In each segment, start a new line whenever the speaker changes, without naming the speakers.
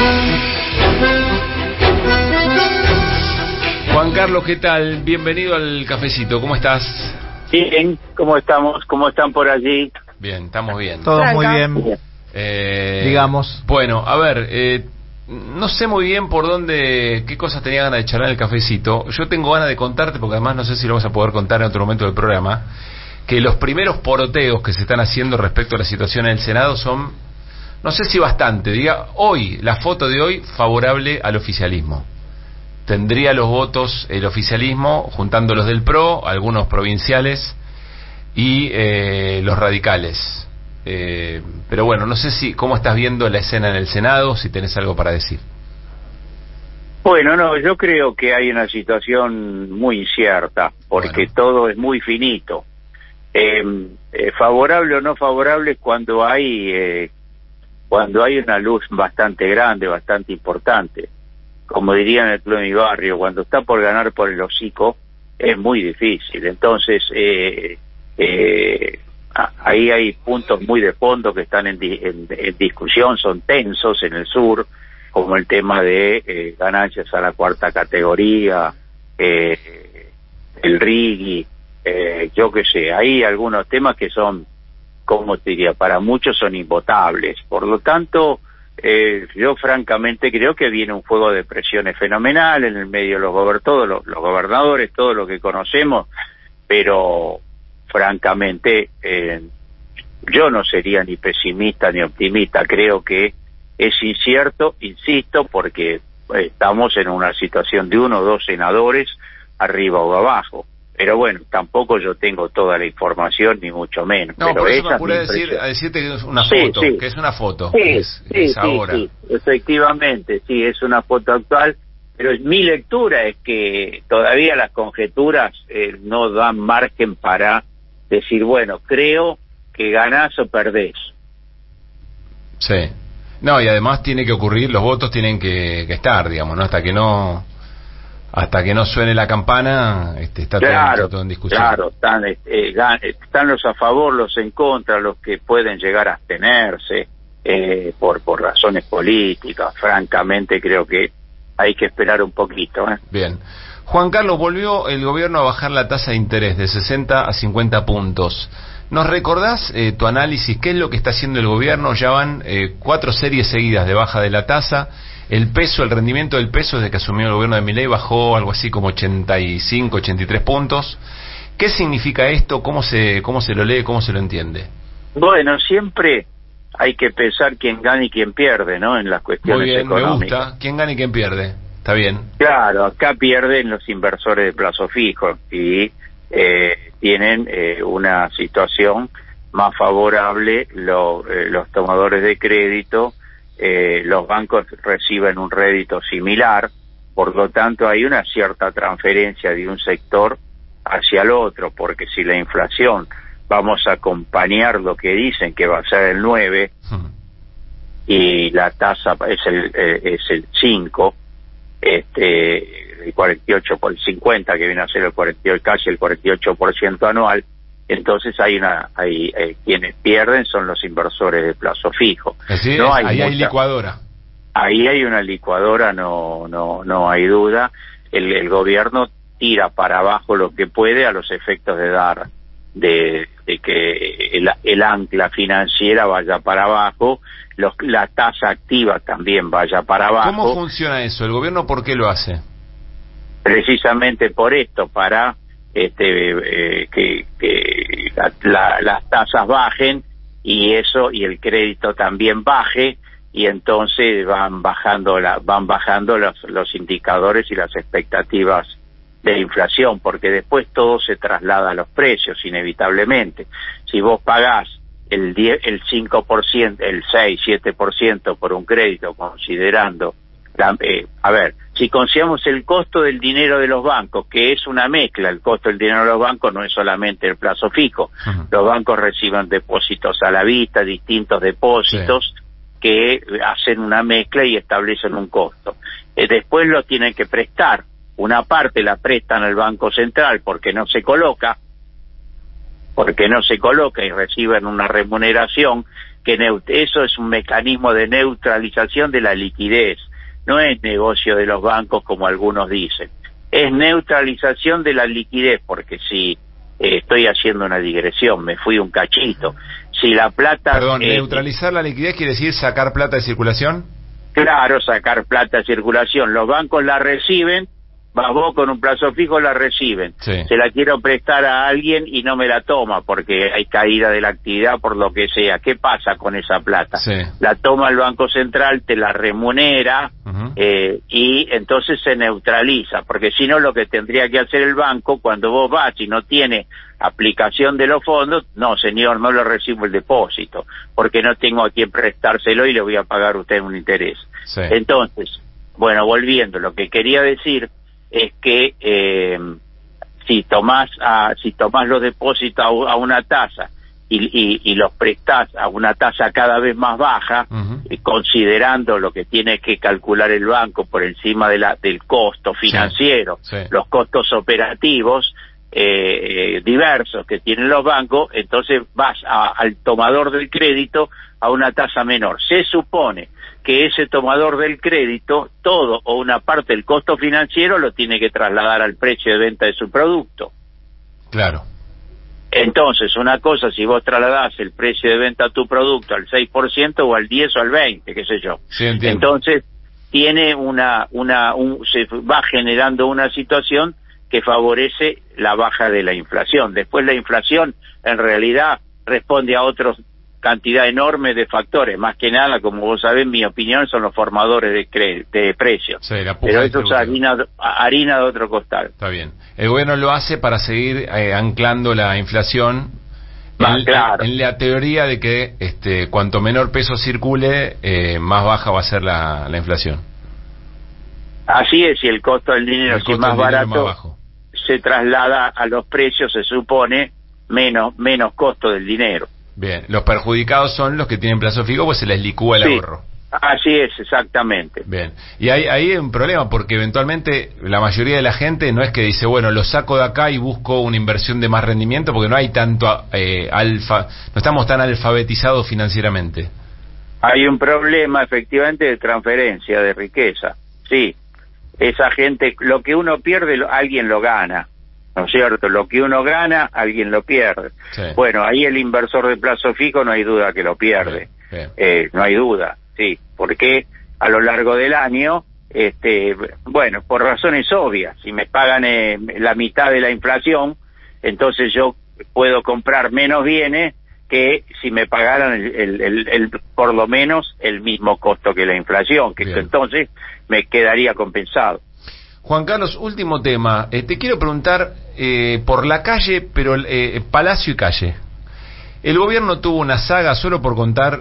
Juan Carlos, ¿qué tal? Bienvenido al cafecito, ¿cómo estás?
Bien, ¿cómo estamos? ¿Cómo están por allí?
Bien, estamos bien.
Todo muy bien, digamos.
Bueno, a ver, no sé muy bien por dónde, qué cosas tenía ganas de charlar en el cafecito. Yo tengo ganas de contarte, porque además no sé si lo vamos a poder contar en otro momento del programa, que los primeros poroteos que se están haciendo respecto a la situación en el Senado son, no sé si bastante, diga, hoy, la foto de hoy, favorable al oficialismo. Tendría los votos el oficialismo, juntando los del PRO, algunos provinciales y los radicales. Pero bueno, no sé si cómo estás viendo la escena en el Senado, si tenés algo para decir.
Bueno, no, yo creo que hay una situación muy incierta, porque todo es muy finito. Favorable o no favorable cuando hay una luz bastante grande, bastante importante. Como dirían en el club de mi barrio, cuando está por ganar por el hocico, es muy difícil. Entonces, ahí hay puntos muy de fondo que están en discusión, son tensos en el sur, como el tema de ganancias a la cuarta categoría, el RIGI, yo qué sé, hay algunos temas que son, como te diría, para muchos son invotables. Por lo tanto, yo francamente creo que viene un juego de presiones fenomenal en el medio de todos los gobernadores, todo lo que conocemos, pero francamente yo no sería ni pesimista ni optimista. Creo que es incierto, insisto, porque estamos en una situación de 1 o 2 senadores arriba o abajo. Pero bueno, tampoco yo tengo toda la información, ni mucho menos.
No,
pero
por eso me apuré a decirte que es una foto, que es una foto, es ahora.
Sí, efectivamente, sí, es una foto actual, pero mi lectura es que todavía las conjeturas no dan margen para decir, bueno, creo que ganás o perdés.
Sí. No, y además tiene que ocurrir, los votos tienen que estar, digamos, ¿no? Hasta que no suene la campana, está todo en discusión. Claro,
están los a favor, los en contra, los que pueden llegar a abstenerse por razones políticas. Francamente creo que hay que esperar un poquito.
Bien. Juan Carlos, volvió el gobierno a bajar la tasa de interés de 60 a 50 puntos. ¿Nos recordás tu análisis? ¿Qué es lo que está haciendo el gobierno? Ya van 4 series seguidas de baja de la tasa. El rendimiento del peso desde que asumió el gobierno de Milei bajó algo así como 85, 83 puntos. ¿Qué significa esto? ¿Cómo se lo lee? ¿Cómo se lo entiende?
Bueno, siempre hay que pensar quién gana y quién pierde, ¿no? En las cuestiones económicas.
Me gusta. ¿Quién gana y quién pierde? Está bien.
Claro, acá pierden los inversores de plazo fijo y tienen una situación más favorable los tomadores de crédito. Los bancos reciben un rédito similar, por lo tanto hay una cierta transferencia de un sector hacia el otro, porque si la inflación vamos a acompañar lo que dicen que va a ser el 9 y la tasa es el 5, el 48 por el 50 que viene a ser el 48, casi el 48% anual. Entonces hay quienes pierden son los inversores de plazo fijo.
Así no es, ahí hay licuadora.
Ahí hay una licuadora, no hay duda. El gobierno tira para abajo lo que puede a los efectos de que el ancla financiera vaya para abajo, la tasa activa también vaya para abajo.
¿Cómo funciona eso? ¿El gobierno por qué lo hace?
Precisamente por esto, para que las tasas bajen y el crédito también baje, y entonces van bajando los indicadores y las expectativas de inflación, porque después todo se traslada a los precios inevitablemente. Si vos pagás el 5%, el 6-7% por un crédito, considerando si consideramos el costo del dinero de los bancos, que es una mezcla, el costo del dinero de los bancos no es solamente el plazo fijo. Los bancos reciben depósitos a la vista, distintos depósitos que hacen una mezcla y establecen un costo. Después lo tienen que prestar. Una parte la prestan al Banco Central porque no se coloca y reciben una remuneración eso es un mecanismo de neutralización de la liquidez, no es negocio de los bancos como algunos dicen, es neutralización de la liquidez, porque si estoy haciendo una digresión, me fui un cachito, si la plata...
Perdón, neutralizar la liquidez quiere decir sacar plata de circulación.
Claro, sacar plata de circulación, los bancos la reciben, vas vos con un plazo fijo, la reciben,
sí.
Se la quiero prestar a alguien y no me la toma porque hay caída de la actividad por lo que sea. ¿Qué pasa con esa plata?
Sí.
La toma el Banco Central, te la remunera, y entonces se neutraliza, porque si no lo que tendría que hacer el banco cuando vos vas y no tiene aplicación de los fondos, no señor, no le recibo el depósito porque no tengo a quien prestárselo y le voy a pagar a usted un interés.
Sí.
Entonces, bueno, volviendo, lo que quería decir es que si tomás los depósitos a una tasa y los prestás a una tasa cada vez más baja, considerando lo que tiene que calcular el banco por encima del costo financiero,
sí.
Los costos operativos diversos que tienen los bancos, entonces vas al tomador del crédito a una tasa menor. Se supone que ese tomador del crédito, todo o una parte del costo financiero lo tiene que trasladar al precio de venta de su producto.
Claro.
Entonces, una cosa, si vos trasladás el precio de venta de tu producto al 6% o al 10 o al 20, qué sé yo.
Sí, entiendo.
Entonces, tiene se va generando una situación que favorece la baja de la inflación. Después la inflación, en realidad, responde a otra cantidad enorme de factores. Más que nada, como vos sabés, mi opinión, son los formadores de precios.
Sí,
pero eso es harina de otro costal.
Está bien. El gobierno lo hace para seguir anclando la inflación
claro.
en la teoría de que cuanto menor peso circule, más baja va a ser la inflación.
Así es, y el costo del dinero, si es más barato, se traslada a los precios, se supone, menos costo del dinero.
Bien, los perjudicados son los que tienen plazo fijo, pues se les licúa el ahorro.
Así es, exactamente.
Bien, y ahí hay un problema, porque eventualmente la mayoría de la gente no es que dice, bueno, lo saco de acá y busco una inversión de más rendimiento, porque no hay tanto no estamos tan alfabetizados financieramente.
Hay un problema, efectivamente, de transferencia de riqueza, sí. Esa gente, lo que uno pierde, alguien lo gana, ¿no es cierto? Lo que uno gana, alguien lo pierde.
Sí.
Bueno, ahí el inversor de plazo fijo no hay duda que lo pierde.
Bien.
No hay duda, sí, porque a lo largo del año, bueno, por razones obvias, si me pagan la mitad de la inflación, entonces yo puedo comprar menos bienes que si me pagaran por lo menos el mismo costo que la inflación, que entonces me quedaría compensado.
Juan Carlos, último tema. Te quiero preguntar por la calle, pero Palacio y calle. El gobierno tuvo una saga, solo por contar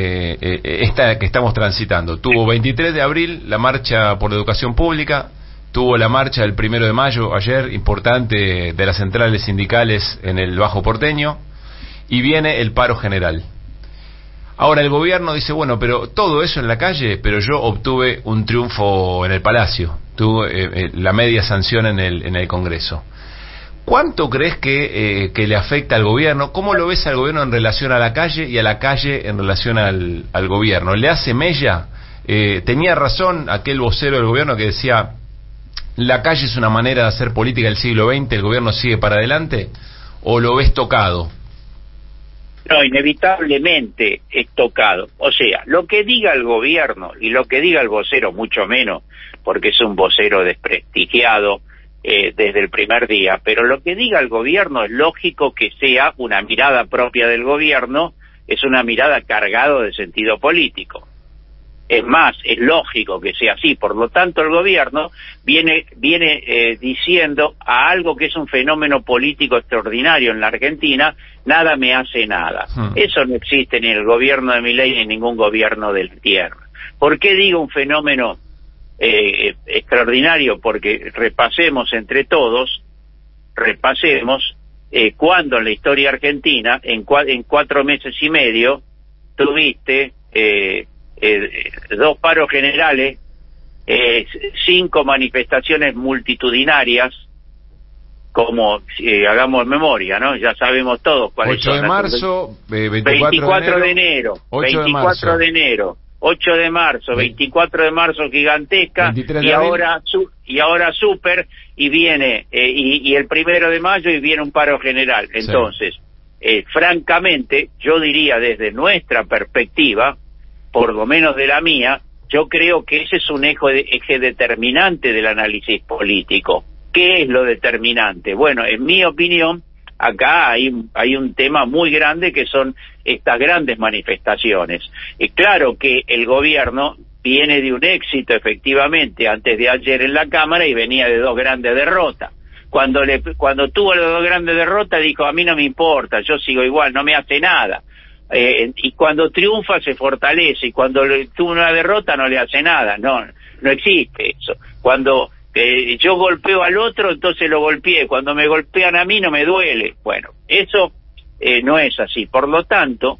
esta que estamos transitando. Tuvo 23 de abril la marcha por la educación pública, tuvo la marcha del 1 de mayo, ayer, importante, de las centrales sindicales en el Bajo Porteño, y viene el paro general. Ahora el gobierno dice, bueno, pero todo eso en la calle, pero yo obtuve un triunfo en el Palacio, tuve la media sanción en el Congreso. ¿Cuánto crees que le afecta al gobierno? ¿Cómo lo ves al gobierno en relación a la calle y a la calle en relación al gobierno? ¿Le hace mella? ¿Tenía razón aquel vocero del gobierno que decía la calle es una manera de hacer política del siglo XX, el gobierno sigue para adelante? ¿O lo ves tocado?
No, inevitablemente es tocado. O sea, lo que diga el gobierno y lo que diga el vocero, mucho menos, porque es un vocero desprestigiado desde el primer día, pero lo que diga el gobierno es lógico que sea una mirada propia del gobierno, es una mirada cargada de sentido político. Es más, es lógico que sea así. Por lo tanto, el gobierno viene diciendo a algo que es un fenómeno político extraordinario en la Argentina, nada me hace nada. Eso no existe ni en el gobierno de Milei ni en ningún gobierno de la tierra. ¿Por qué digo un fenómeno extraordinario? Porque repasemos entre todos, cuando en la historia argentina, en 4 meses y medio, tuviste 2 paros generales, 5 manifestaciones multitudinarias, como hagamos memoria, ¿no? Ya sabemos todos cuáles
8
son.
de marzo,
24 de enero,
8
de enero, 8 de marzo, 24 de marzo gigantesca, y ahora super, y viene, y el 1 de mayo y viene un paro general. Entonces, francamente, yo diría desde nuestra perspectiva, por lo menos de la mía, yo creo que ese es un eje determinante del análisis político. ¿Qué es lo determinante? Bueno, en mi opinión, acá hay un tema muy grande que son estas grandes manifestaciones. Y claro que el gobierno viene de un éxito, efectivamente, antes de ayer en la Cámara, y venía de 2 grandes derrotas. Cuando tuvo las 2 grandes derrotas, dijo, a mí no me importa, yo sigo igual, no me hace nada. Y cuando triunfa se fortalece, y cuando tuvo una derrota no le hace nada. No existe eso. Cuando yo golpeo al otro, entonces lo golpeé. Cuando me golpean a mí no me duele. Bueno, eso no es así. Por lo tanto,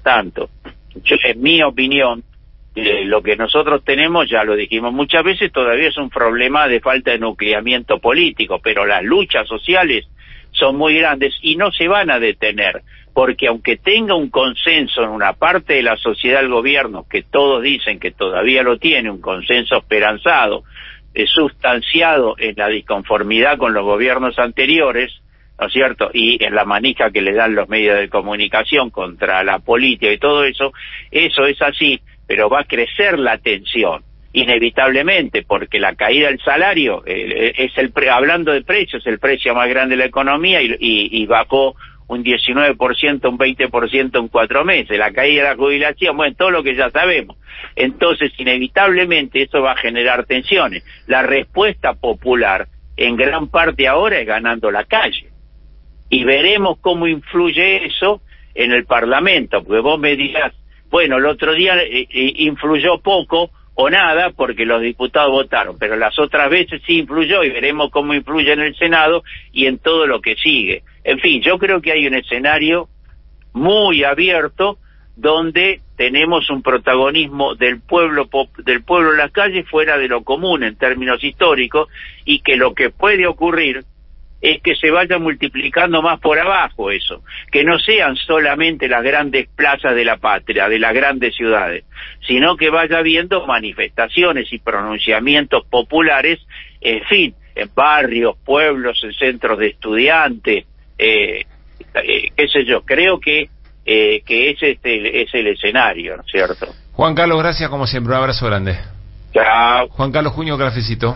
yo, en mi opinión, lo que nosotros tenemos, ya lo dijimos muchas veces, todavía es un problema de falta de nucleamiento político, pero las luchas sociales son muy grandes y no se van a detener, porque aunque tenga un consenso en una parte de la sociedad del gobierno, que todos dicen que todavía lo tiene, un consenso esperanzado, sustanciado en la disconformidad con los gobiernos anteriores, ¿no es cierto?, y en la manija que le dan los medios de comunicación contra la política y todo eso es así, pero va a crecer la tensión, inevitablemente, porque la caída del salario hablando de precios, el precio más grande de la economía, y bajó un 19%, un 20% en 4 meses, la caída de la jubilación, bueno, todo lo que ya sabemos. Entonces, inevitablemente, eso va a generar tensiones. La respuesta popular, en gran parte ahora, es ganando la calle. Y veremos cómo influye eso en el Parlamento, porque vos me dirás, bueno, el otro día influyó poco o nada porque los diputados votaron, pero las otras veces sí influyó, y veremos cómo influye en el Senado y en todo lo que sigue. En fin, yo creo que hay un escenario muy abierto donde tenemos un protagonismo del pueblo en las calles fuera de lo común en términos históricos, y que lo que puede ocurrir es que se vaya multiplicando más por abajo eso, que no sean solamente las grandes plazas de la patria, de las grandes ciudades, sino que vaya habiendo manifestaciones y pronunciamientos populares, en fin, en barrios, pueblos, en centros de estudiantes, qué sé yo. Creo que ese es el escenario, ¿no es cierto?
Juan Carlos, gracias como siempre, un abrazo grande.
Chao.
Juan Carlos Junio, Cafecito.